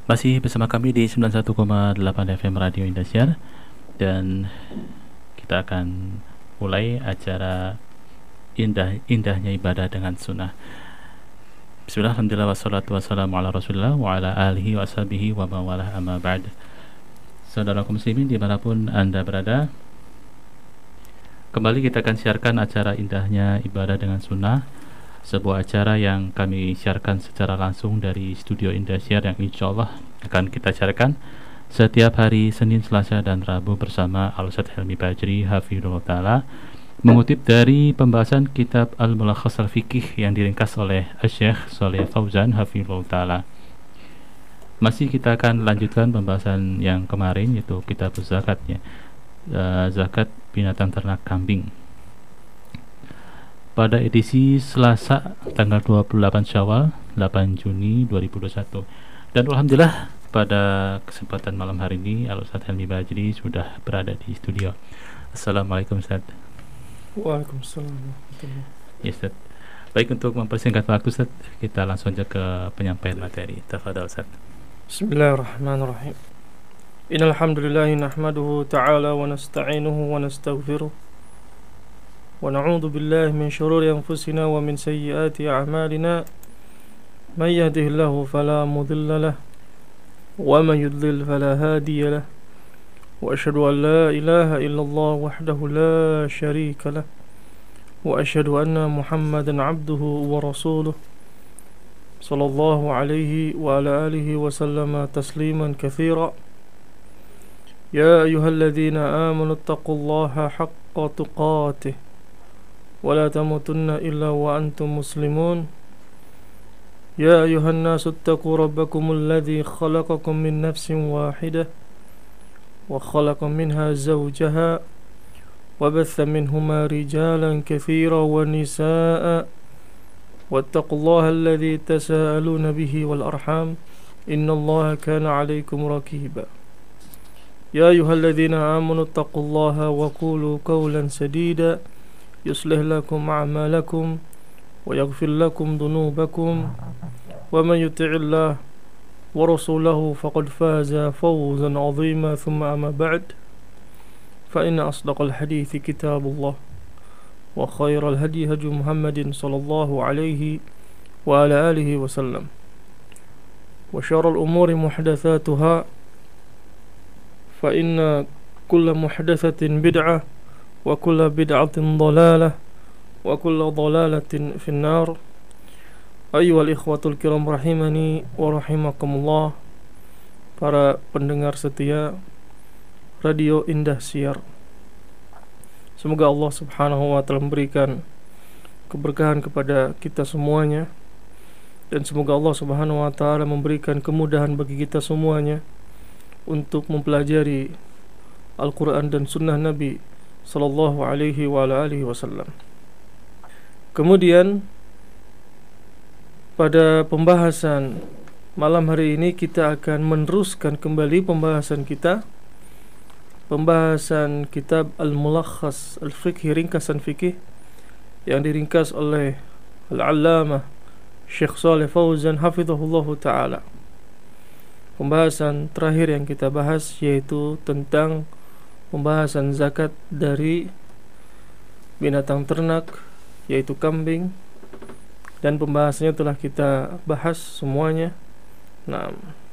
Masih bersama kami di 91,8 FM Radio Indosiar, dan kita akan mulai acara indahnya ibadah dengan sunnah. Bismillah, alhamdulillah, wassalatu wassalamu ala rasulillah wa ala alihi wa sahbihi wa mawalah, amma ba'd. Saudara muslimin dimanapun Anda berada, kembali kita akan siarkan acara indahnya ibadah dengan sunnah, sebuah acara yang kami siarkan secara langsung dari studio Indosiar yang insya Allah akan kita siarkan setiap hari Senin, Selasa, dan Rabu bersama Al-Ustadz Helmi Bajri hafizahullah ta'ala, mengutip dari pembahasan kitab Al-Mulakhas Al-Fiqih yang diringkas oleh Syekh Shalih Fauzan hafizahullah ta'ala. Masih kita akan lanjutkan pembahasan yang kemarin, yaitu kitab zakatnya, zakat binatang ternak kambing. Pada edisi Selasa tanggal 28 Syawal 8 Juni 2021. Dan alhamdulillah pada kesempatan malam hari ini Al-Ustadz Helmi Bajri sudah berada di studio. Assalamualaikum Ustadz. Waalaikumsalam. Ya Ustadz. Baik, untuk mempersingkat waktu Ustadz, kita langsung aja ke penyampaian materi. Tafadhal Ustadz. Bismillahirrahmanirrahim. Innal hamdalillah nahmaduhu ta'ala wa nasta'inuhu wa nastaghfiruh. ونعوذ بالله من شرور أنفسنا ومن سيئات أعمالنا من يهده الله فلا مضل له ومن يضلل فلا هادي له وأشهد أن لا إله إلا الله وحده لا شريك له وأشهد أن محمدا عبده ورسوله صلى الله عليه وعلى آله وسلم تسليما كثيرا يا أيها الذين آمنوا اتقوا الله حق تقاته ولا تموتن إلا وأنتم مسلمون يا أيها الناس اتقوا ربكم الذي خلقكم من نفس واحدة وخلق منها زوجها وبث منهما رجالا كثيرا ونساء واتقوا الله الذي تساءلون به والأرحام إن الله كان عليكم رقيبا يا أيها الذين آمنوا اتقوا الله وقولوا قولا سديدا يصلح لكم أعمالكم ويغفر لكم ذنوبكم ومن يطع الله ورسوله فقد فاز فوزا عظيما ثم أما بعد فإن أصدق الحديث كتاب الله وخير الهدي هدي محمد صلى الله عليه وعلى آله وسلم وشر الأمور محدثاتها فإن كل محدثة بدعة وكل بدعة ضلالة وكل ضلالة في النار أيها الإخوة الكرام rahimani wa rahimakumullah, para pendengar setia Radio Indosiar. Semoga Allah subhanahu wa ta'ala memberikan keberkahan kepada kita semuanya, dan semoga Allah subhanahu wa ta'ala memberikan kemudahan bagi kita semuanya untuk mempelajari Al-Quran dan Sunnah Nabi sallallahu alaihi wa alihi wasallam. Kemudian pada pembahasan malam hari ini kita akan meneruskan kembali pembahasan kitab Al-Mulakhas Al-Fiqh, ringkasan fikih yang diringkas oleh Al-Allamah Syekh Shalih Fauzan hafizahullahu ta'ala. Pembahasan terakhir yang kita bahas yaitu tentang pembahasan zakat dari binatang ternak, yaitu kambing, dan pembahasannya telah kita bahas semuanya. Nah,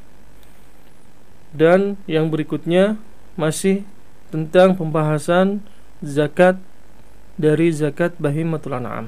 dan yang berikutnya masih tentang pembahasan zakat dari zakat bahimatul an'am.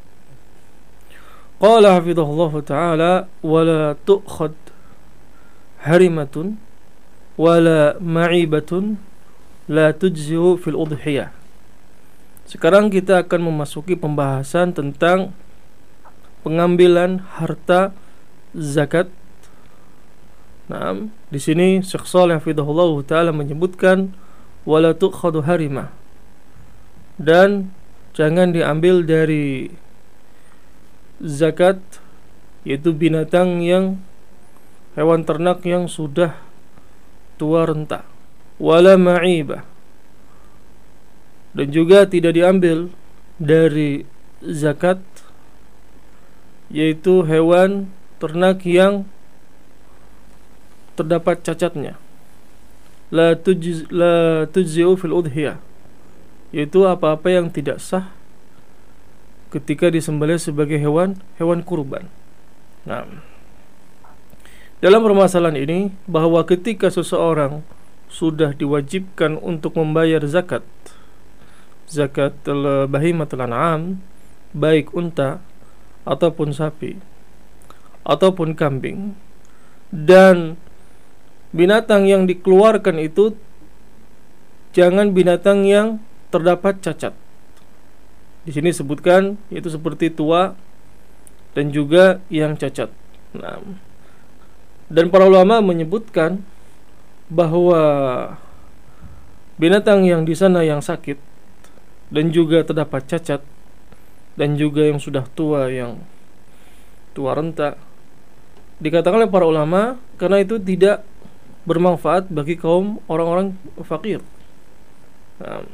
Qala hafizahullahu ta'ala wala tu'khad harimatun wala ma'ibatun la tujzi'u fil udhiyah. Sekarang kita akan memasuki pembahasan tentang pengambilan harta zakat. Nah, di sini Syekh Shalih hafizahullah taala menyebutkan wala tu'khadu harimah, dan jangan diambil dari zakat, yaitu binatang yang hewan ternak yang sudah tua renta. Wala ma'ibah, dan juga tidak diambil dari zakat, yaitu hewan ternak yang terdapat cacatnya. La tujzi'u fil udhiyah, yaitu apa-apa yang tidak sah ketika disembelih sebagai hewan kurban. Nah, dalam permasalahan ini bahwa ketika seseorang sudah diwajibkan untuk membayar zakat bahimatul an'am, baik unta ataupun sapi ataupun kambing, dan binatang yang dikeluarkan itu jangan binatang yang terdapat cacat. Di sini sebutkan yaitu seperti tua dan juga yang cacat. Nah, dan para ulama menyebutkan bahwa binatang yang di sana yang sakit dan juga terdapat cacat dan juga yang sudah tua, yang tua renta, dikatakan oleh para ulama karena itu tidak bermanfaat bagi kaum orang-orang fakir. Nah,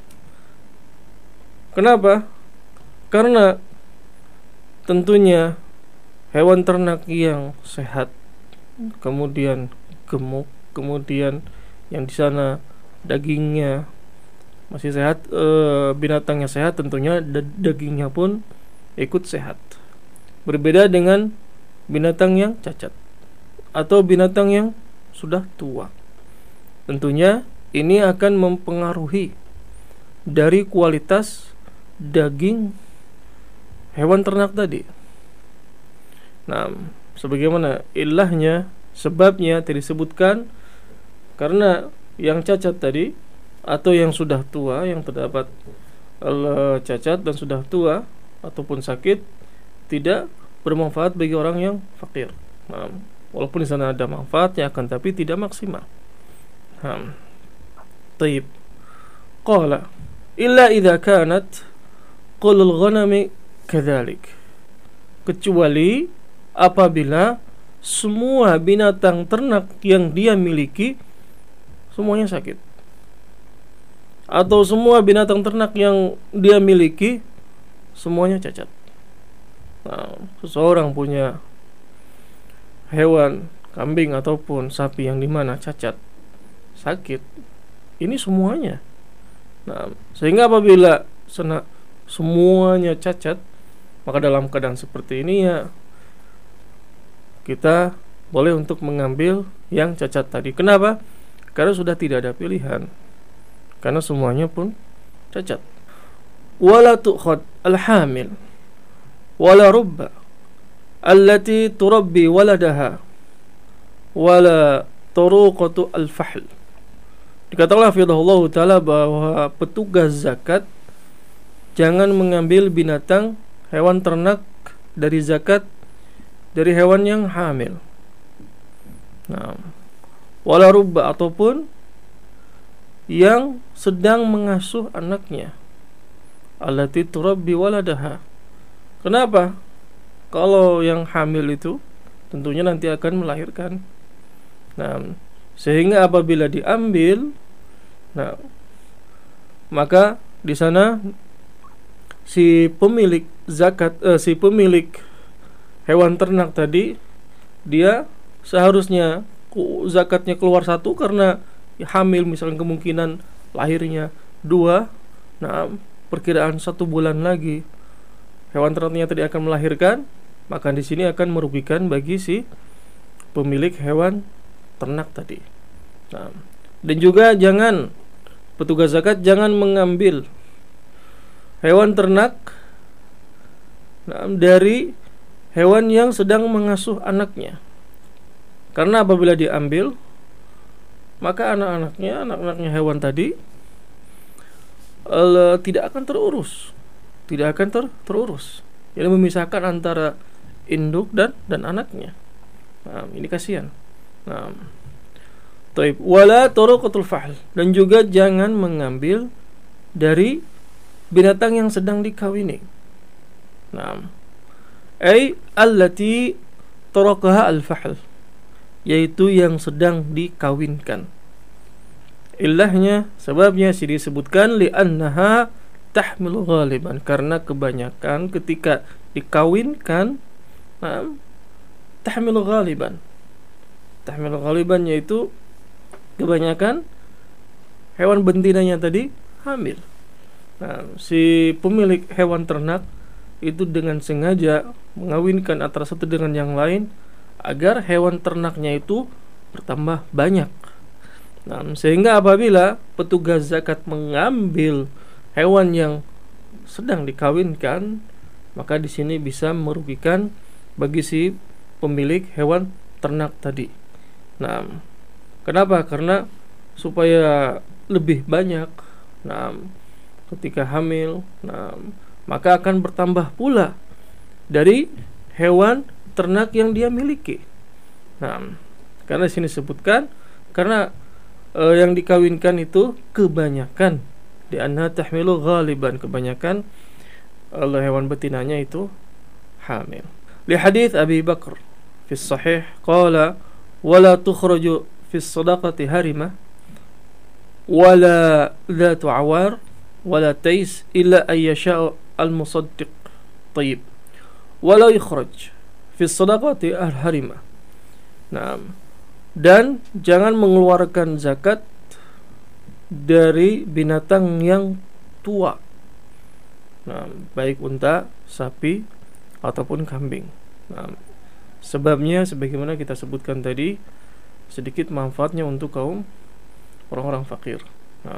kenapa? Karena tentunya hewan ternak yang sehat, kemudian gemuk, kemudian yang di sana dagingnya masih sehat, binatangnya sehat, tentunya dagingnya pun ikut sehat. Berbeda dengan binatang yang cacat atau binatang yang sudah tua. Tentunya ini akan mempengaruhi dari kualitas daging hewan ternak tadi. Nah, sebagaimana ilahnya, sebabnya tadi disebutkan, karena yang cacat tadi atau yang sudah tua, yang terdapat cacat dan sudah tua ataupun sakit, tidak bermanfaat bagi orang yang fakir. Nah, walaupun di sana ada manfaatnya, akan tapi tidak maksimal. Taib. Qala illa idza kanat qulul ghanami kadzalik. Kecuali apabila semua binatang ternak yang dia miliki semuanya sakit, atau semua binatang ternak yang dia miliki semuanya cacat. Nah, seseorang punya hewan kambing ataupun sapi yang dimana cacat, sakit, ini semuanya. Nah, sehingga apabila semuanya cacat, maka dalam keadaan seperti ini ya kita boleh untuk mengambil yang cacat tadi. Kenapa? Karena sudah tidak ada pilihan, karena semuanya pun cacat. Wala tu'khad al-hamil wala rubba allati turabbi waladaha wala turuqatu al-fahl. Dikatakan hafizahullah ta'ala bahwa petugas zakat jangan mengambil binatang hewan ternak dari zakat dari hewan yang hamil. Nah, wala rubba ataupun yang sedang mengasuh anaknya, allati turabbi waladaha. Kenapa? Kalau yang hamil itu tentunya nanti akan melahirkan. Nah, sehingga apabila diambil, nah, maka di sana si pemilik zakat, si pemilik hewan ternak tadi, dia seharusnya zakatnya keluar satu karena hamil, misalnya kemungkinan lahirnya 2. Nah, perkiraan 1 bulan lagi hewan ternaknya tadi akan melahirkan, maka di sini akan merugikan bagi si pemilik hewan ternak tadi. Nah, dan juga jangan, petugas zakat jangan mengambil hewan ternak dari hewan yang sedang mengasuh anaknya, karena apabila diambil, maka anak-anaknya hewan tadi tidak akan terurus, Jadi memisahkan antara induk dan anaknya. Nah, ini kasihan. Nah, taib. Wala turuqatul fahl, dan juga jangan mengambil dari binatang yang sedang dikawini. Nah, allati turaqaha al-fahl, yaitu yang sedang dikawinkan. Ilahnya, sebabnya disebutkan li'annaha tahmil ghaliban, karena kebanyakan ketika dikawinkan tahmil ghaliban, tahmilu ghaliban, yaitu kebanyakan hewan betinanya tadi hamil. Nah, si pemilik hewan ternak itu dengan sengaja mengawinkan antara satu dengan yang lain agar hewan ternaknya itu bertambah banyak. Nah, sehingga apabila petugas zakat mengambil hewan yang sedang dikawinkan, maka di sini bisa merugikan bagi si pemilik hewan ternak tadi. Nah, kenapa? Karena supaya lebih banyak, nah, ketika hamil, nah, maka akan bertambah pula dari hewan ternak yang dia miliki. Nah, karena sini sebutkan karena yang dikawinkan itu kebanyakan di anna tahmilu ghaliban, kebanyakan hewan betinanya itu hamil. Li hadits Abi Bakr fi sahih qala wala tukhraju fi sadaqati harimah wala dhatu awar wala tais illa ay yasha al-musaddiq tayyib wala yukhraj fi sadaqati al-harimah. Nah, dan jangan mengeluarkan zakat dari binatang yang tua. Nah, baik unta, sapi ataupun kambing. Nah, sebabnya sebagaimana kita sebutkan tadi, sedikit manfaatnya untuk kaum orang-orang fakir. Nah,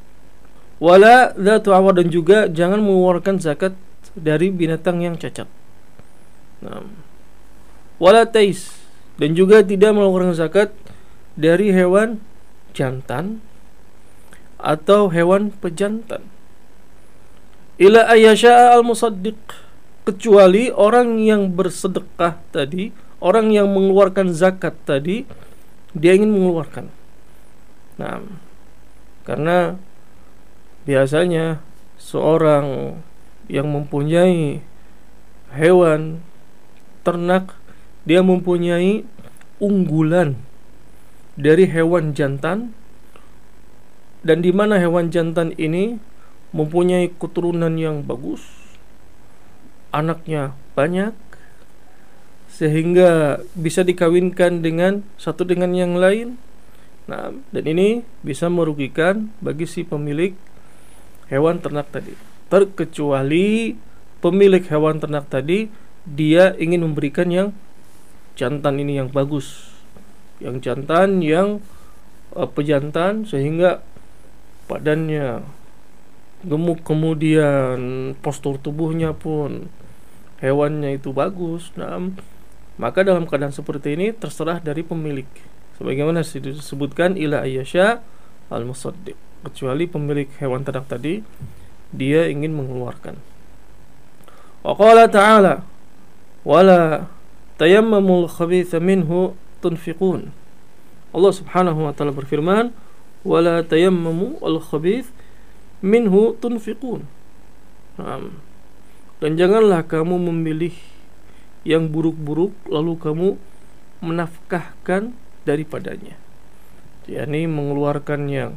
wala dzatu awar, dan juga jangan mengeluarkan zakat dari binatang yang cacat. Nah, wala tais, dan juga tidak mengeluarkan zakat dari hewan jantan atau hewan pejantan. Ila ayyasha al-musaddiq, kecuali orang yang bersedekah tadi, orang yang mengeluarkan zakat tadi, dia ingin mengeluarkan. Nah, karena biasanya seorang yang mempunyai hewan ternak, dia mempunyai unggulan dari hewan jantan, dan di mana hewan jantan ini mempunyai keturunan yang bagus, anaknya banyak, sehingga bisa dikawinkan dengan satu dengan yang lain. Nah, dan ini bisa merugikan bagi si pemilik hewan ternak tadi, terkecuali pemilik hewan ternak tadi dia ingin memberikan yang jantan ini yang bagus, yang jantan, yang pejantan, sehingga badannya gemuk, kemudian postur tubuhnya pun hewannya itu bagus. Nah, maka dalam keadaan seperti ini terserah dari pemilik, sebagaimana disebutkan ila ayyasha al-musaddiq, kecuali pemilik hewan ternak tadi dia ingin mengeluarkan. Wa qala ta'ala wala tayammamul khabitha minhu tunfiqun. Allah Subhanahu wa taala berfirman, wala tayammamu al-khabith minhu tunfiqun. Dan janganlah kamu memilih yang buruk-buruk lalu kamu menafkahkan daripadanya, yakni mengeluarkan yang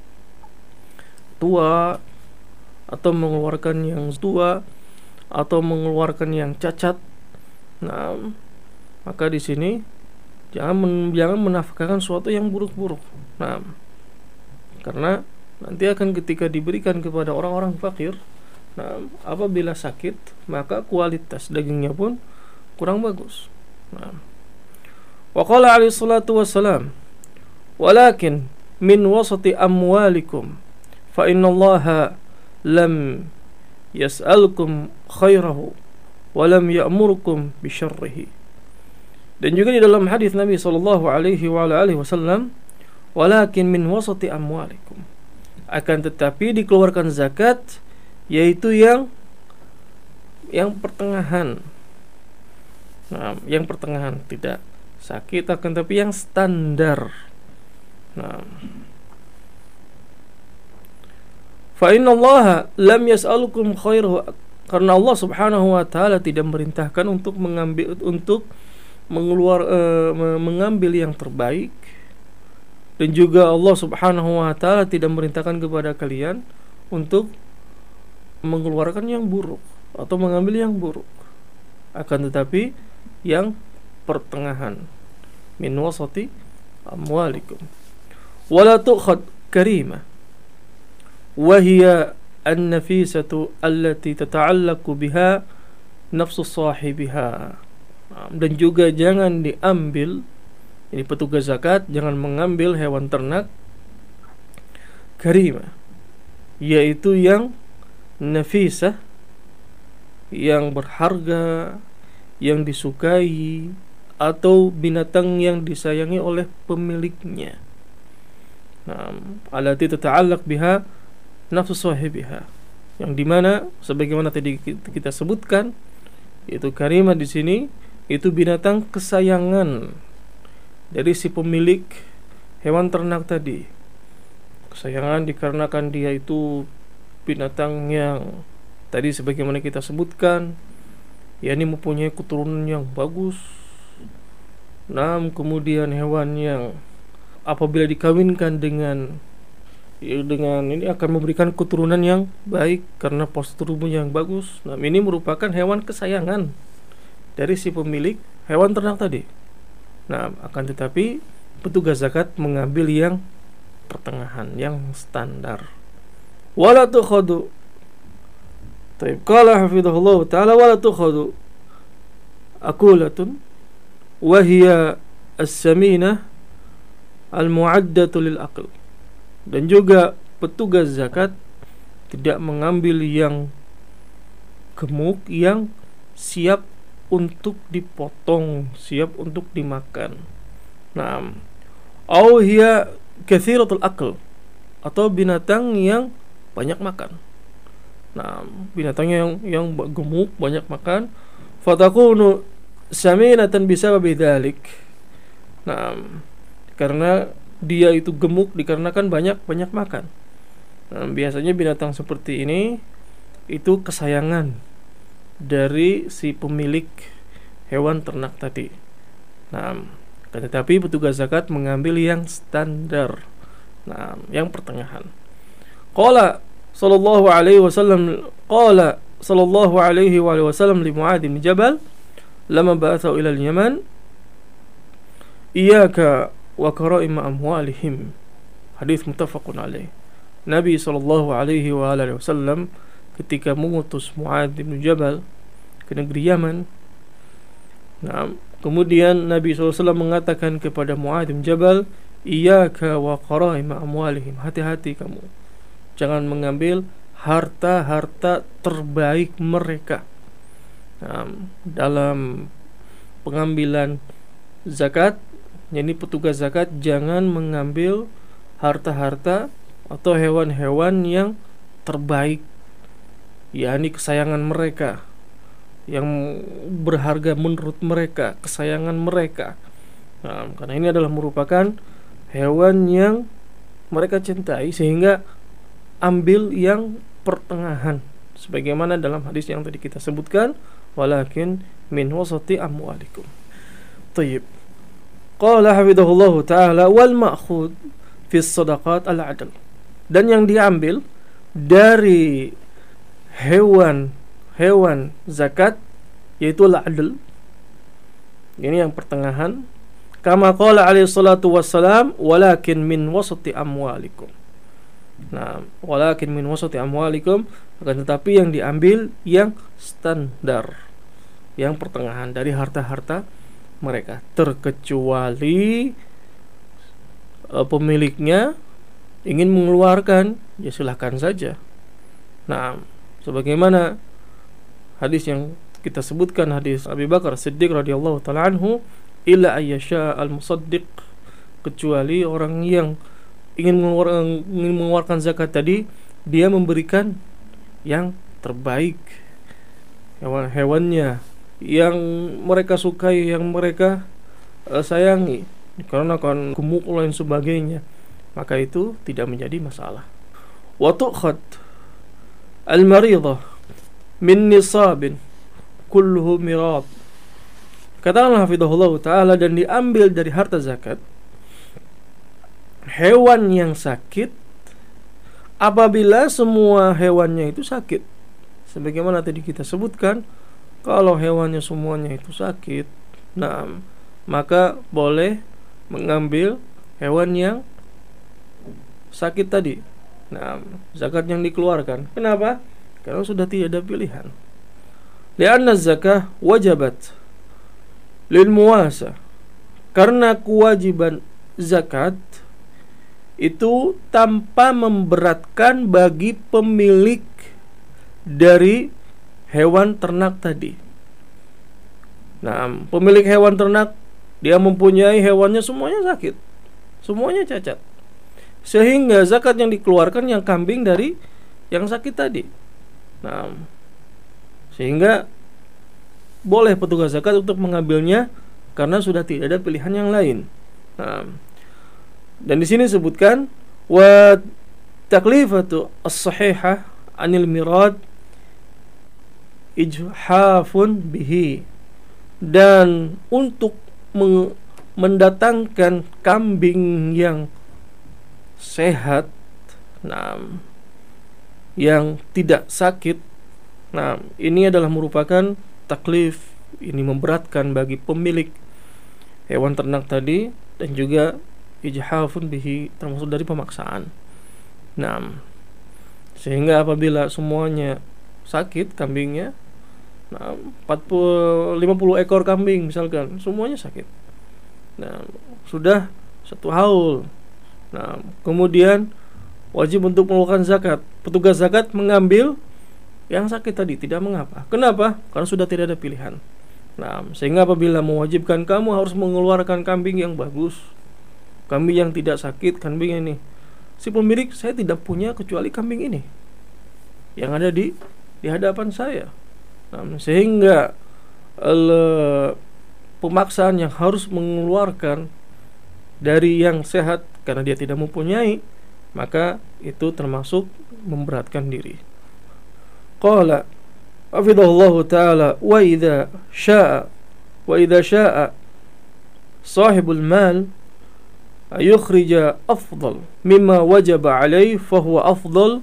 tua atau mengeluarkan yang tua atau mengeluarkan yang cacat. Nah, maka di sini jangan menafkahkan sesuatu yang buruk-buruk. Nah, karena nanti akan ketika diberikan kepada orang-orang fakir, nah, apabila sakit maka kualitas dagingnya pun kurang bagus. Nah, wa qala alaihi salatu wassalam, walakin min wasati amwalikum fa innallaha lam yas'alkum khairahu wa lam ya'murukum bisyarrihi. Dan juga di dalam hadis Nabi sallallahu alaihi wasallam, walakin min wasati amwalikum, akan tetapi dikeluarkan zakat yaitu yang pertengahan. Nah, yang pertengahan, tidak sakit akan tapi yang standar. Nah, fa innallaha lam yas'alukum khairahu, karena Allah Subhanahu wa taala tidak memerintahkan untuk mengambil yang terbaik, dan juga Allah Subhanahu wa taala tidak memerintahkan kepada kalian untuk mengeluarkan yang buruk atau mengambil yang buruk, akan tetapi yang pertengahan, min wasati amwalikum. Wala tu'khad karimah wa hiya an-nafisatu allati tata'allaqu biha nafsu sahibiha. Dan juga jangan diambil, ini petugas zakat jangan mengambil hewan ternak karimah, yaitu yang nafisah, yang berharga, yang disukai, atau binatang yang disayangi oleh pemiliknya. Allati tata'allaq biha nafsu sahibiha, yang dimana sebagaimana tadi kita sebutkan, yaitu karimah di sini itu binatang kesayangan dari si pemilik hewan ternak tadi. Kesayangan dikarenakan dia itu binatang yang tadi sebagaimana kita sebutkan, yakni mempunyai keturunan yang bagus. Kemudian hewan yang apabila dikawinkan dengan ini akan memberikan keturunan yang baik karena postur tubuhnya yang bagus. Ini merupakan hewan kesayangan dari si pemilik hewan ternak tadi. Akan tetapi petugas zakat mengambil yang pertengahan, yang standar. Wala tukhadu. Taib qala hafizahullah ta'ala wala tukhadu akulatun wa hiya as-saminah al-mu'addatu lil aql. Dan juga petugas zakat tidak mengambil yang gemuk yang siap untuk dipotong, siap untuk dimakan. Au hiya katsiratul aql, atau binatang yang banyak makan. Binatangnya yang gemuk, banyak makan. Fatakunu saminatan bisababi dzalik. Karena dia itu gemuk dikarenakan banyak makan. Biasanya binatang seperti ini itu kesayangan dari si pemilik hewan ternak tadi. Tetapi petugas zakat mengambil yang standar, yang pertengahan. Qala sallallahu alaihi wasallam li Mu'adz bin Jabal lama ba'atha ila al-Yaman, iyyaka wa kara'im amwalihim. Hadis muttafaqun alaih. Nabi sallallahu alaihi wasallam ketika mengutus Mu'adz bin Jabal ke negeri Yaman, kemudian Nabi SAW mengatakan kepada Mu'adz bin Jabal, iyyaka wa qara'im amwalihim, hati-hati kamu, jangan mengambil harta-harta terbaik mereka. Dalam pengambilan zakat, yakni petugas zakat jangan mengambil harta-harta atau hewan-hewan yang terbaik, yakni kesayangan mereka, yang berharga menurut mereka, kesayangan mereka. Karena ini adalah merupakan hewan yang mereka cintai, sehingga ambil yang pertengahan, sebagaimana dalam hadis yang tadi kita sebutkan, walakin min wasati amwalikum. Tayyib. Qala hafidhahullahu ta'ala wal ma'khud fi sadaqat al-'adl. Dan yang diambil dari hewan zakat yaitu al-'adl, ini yang pertengahan. Kama qala alaihi salatu wassalam walakin min wasati amwalikum. Walakin min wasati amwalikum, akan tetapi yang diambil yang standar, yang pertengahan dari harta-harta mereka, terkecuali pemiliknya ingin mengeluarkan, ya silahkan saja. Sebagaimana hadis yang kita sebutkan, hadis Abu Bakar Siddiq radhiyallahu ta'ala anhu, illa ayyasha al-musaddiq, kecuali orang yang ingin mengeluarkan zakat tadi, dia memberikan yang terbaik, hewan-hewannya yang mereka sukai, yang mereka sayangi, karena kan gemuk lain sebagainya, maka itu tidak menjadi masalah. Wa tu'khad al-maridah min nisabin kulluhu mirad. Katakanlah hafidhahullah ta'ala, dan diambil dari harta zakat hewan yang sakit apabila semua hewannya itu sakit. Sebagaimana tadi kita sebutkan, kalau hewannya semuanya itu sakit, maka boleh mengambil hewan yang sakit tadi. Nah, zakat yang dikeluarkan. Kenapa? Karena sudah tidak ada pilihan. Li'anna zakah wajabat lil muwasa. Karena kewajiban zakat itu tanpa memberatkan bagi pemilik dari hewan ternak tadi. Nah, pemilik hewan ternak, dia mempunyai hewannya semuanya sakit, semuanya cacat, sehingga zakat yang dikeluarkan yang kambing dari yang sakit tadi. Nah, sehingga boleh petugas zakat untuk mengambilnya karena sudah tidak ada pilihan yang lain. Nah, dan di sini disebutkan wa taklifatu as-sahihah anil mirad ijhafun bihi, dan untuk mendatangkan kambing yang sehat, nah, yang tidak sakit, nah, ini adalah merupakan taklif, ini memberatkan bagi pemilik hewan ternak tadi, dan juga ijhafun bihi, termasuk dari pemaksaan. Nah, sehingga apabila semuanya sakit kambingnya, nah, 50 ekor kambing misalkan, semuanya sakit. Nah, sudah 1 haul. Nah, kemudian wajib untuk mengeluarkan zakat. Petugas zakat mengambil yang sakit tadi, tidak mengapa. Kenapa? Karena sudah tidak ada pilihan. Nah, sehingga apabila mewajibkan, kamu harus mengeluarkan kambing yang bagus, kambing yang tidak sakit, kambing ini. Si pemilik, saya tidak punya kecuali kambing ini yang ada di hadapan saya. Nah, sehingga pemaksaan yang harus mengeluarkan dari yang sehat karena dia tidak mempunyai, maka itu termasuk memberatkan diri. Qala hafidhahullahu ta'ala wa idza syaa sahibul mal ayukhrija afdal mimma wajaba alaihi fahuwa afdal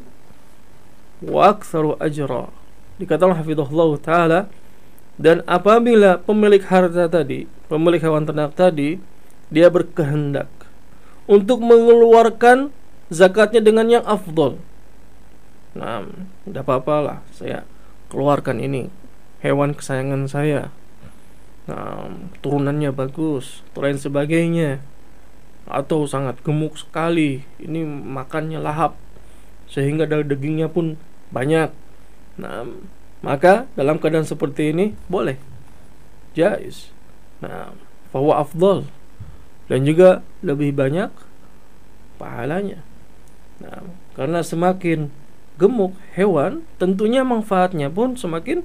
wa aktsaru ajra. Dikatakan hafidhahullahu ta'ala, dan apabila pemilik harta tadi, pemilik hewan ternak tadi, dia berkehendak untuk mengeluarkan zakatnya dengan yang afdol, nah, tidak apa-apalah, saya keluarkan ini hewan kesayangan saya, nah, turunannya bagus, lain sebagainya, atau sangat gemuk sekali, ini makannya lahap sehingga dagingnya pun banyak. Nah, maka dalam keadaan seperti ini boleh, jaiz. Nah, fahuwa afdal, dan juga lebih banyak pahalanya. Nah, karena semakin gemuk hewan, tentunya manfaatnya pun semakin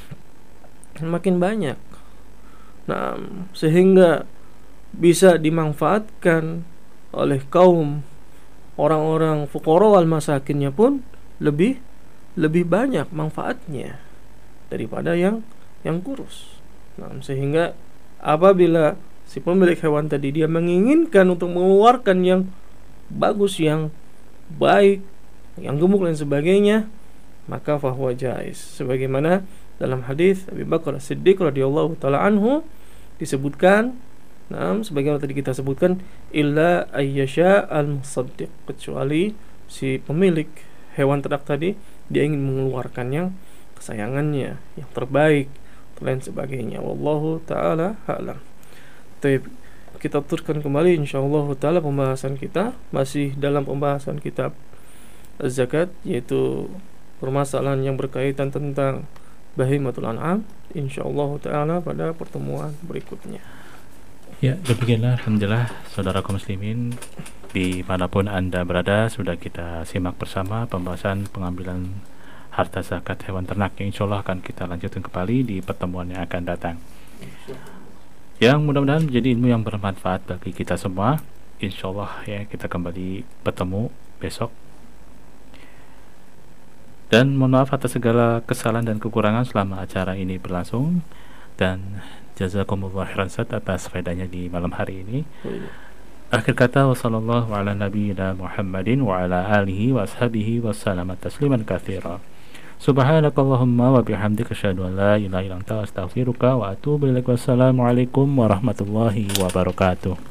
banyak. Nah, sehingga bisa dimanfaatkan oleh kaum orang-orang fuqara wal masakinnya pun lebih banyak manfaatnya daripada yang kurus. Nah, sehingga apabila si pemilik hewan tadi dia menginginkan untuk mengeluarkan yang bagus, yang baik, yang gemuk dan sebagainya, maka fahuwa jaiz. Sebagaimana dalam hadis Abu Bakar As-Siddiq radhiyallahu taala anhu disebutkan, nah, sebagaimana tadi kita sebutkan, illa ayyasha al-musaddiq, kecuali si pemilik hewan ternak tadi dia ingin mengeluarkan yang kesayangannya, yang terbaik, dan sebagainya. Wallahu taala a'lam. Baik, kita teruskan kembali insyaallah taala pembahasan kita, masih dalam pembahasan kitab Az-Zakat, yaitu permasalahan yang berkaitan tentang bahimatul an'am, insyaallah taala pada pertemuan berikutnya. Ya, demikianlah alhamdulillah saudara kaum muslimin dimanapun Anda berada, sudah kita simak bersama pembahasan pengambilan harta zakat hewan ternak yang insya Allah akan kita lanjutkan kembali di pertemuan yang akan datang, yang mudah-mudahan menjadi ilmu yang bermanfaat bagi kita semua. Insya Allah ya, kita kembali bertemu besok, dan mohon maaf atas segala kesalahan dan kekurangan selama acara ini berlangsung, dan jazakumullah khairan atas faedahnya di malam hari ini. Akhir kata, wassallallahu ala nabiyyina Muhammadin wa ala alihi wa ashabihi wa sallama tasliman katsira. Subhanakallahumma wa bihamdika asyhadu an la ilaha illa anta astaghfiruka wa atubu ilaik. Wassalamualaikum warahmatullahi wabarakatuh.